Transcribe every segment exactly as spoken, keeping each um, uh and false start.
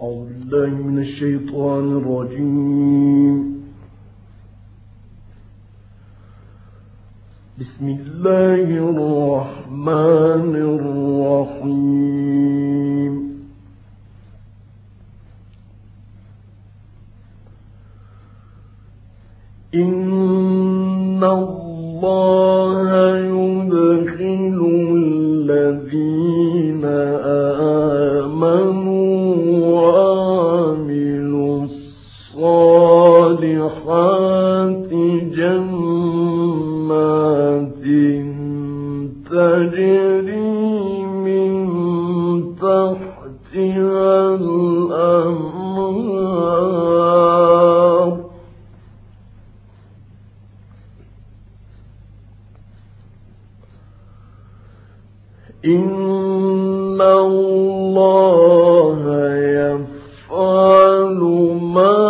أعوذ بالله من الشيطان الرجيم. بسم الله الرحمن الرحيم. إن الله يدخل الذين آمنوا وعملوا الصالحات جنات تجري من تحتها الأنهار إن الله يفعل ما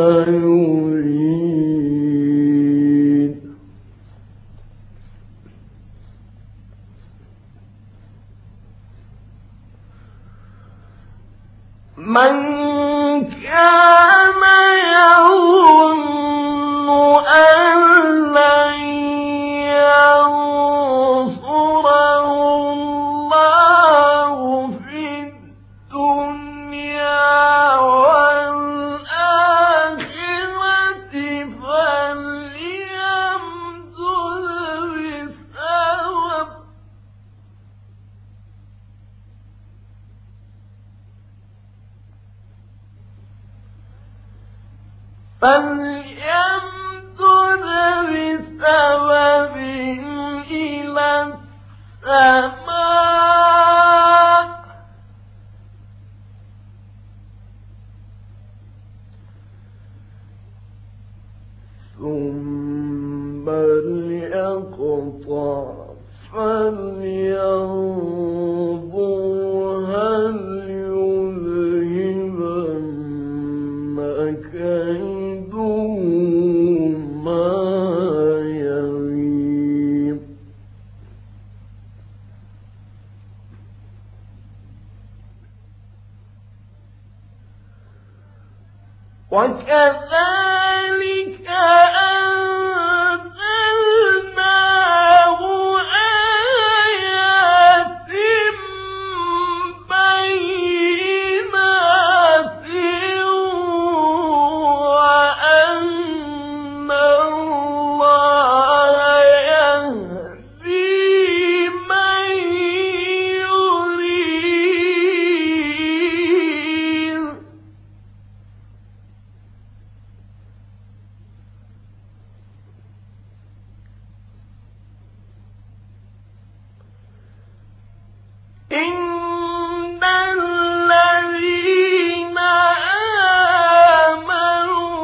يريد. من كان يظن أن لن ينصره الله في الدنيا والآخرة فليمدد بالسبب فليمدد بسبب إلى السماء ثم ليقطع فلينظر هل يذهبن كيده ما يغيظ. وكذلك أنزلناه آيات بينات وأن الله يهدي من يريد. إن الذين آمنوا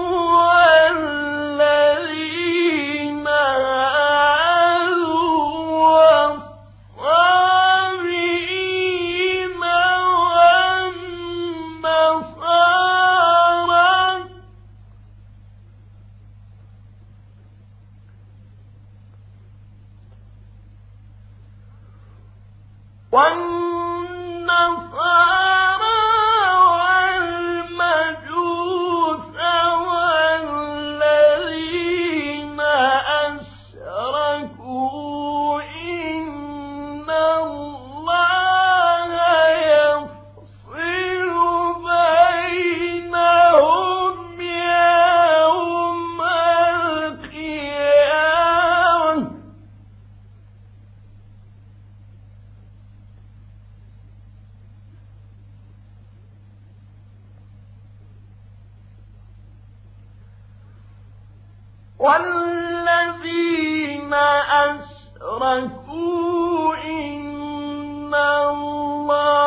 والذين هادوا والصابئين والنصارى والنصارى والمجوس والذين أشركوا إن الله يفصل بينهم يوم القيامة والذين أشركوا إن الله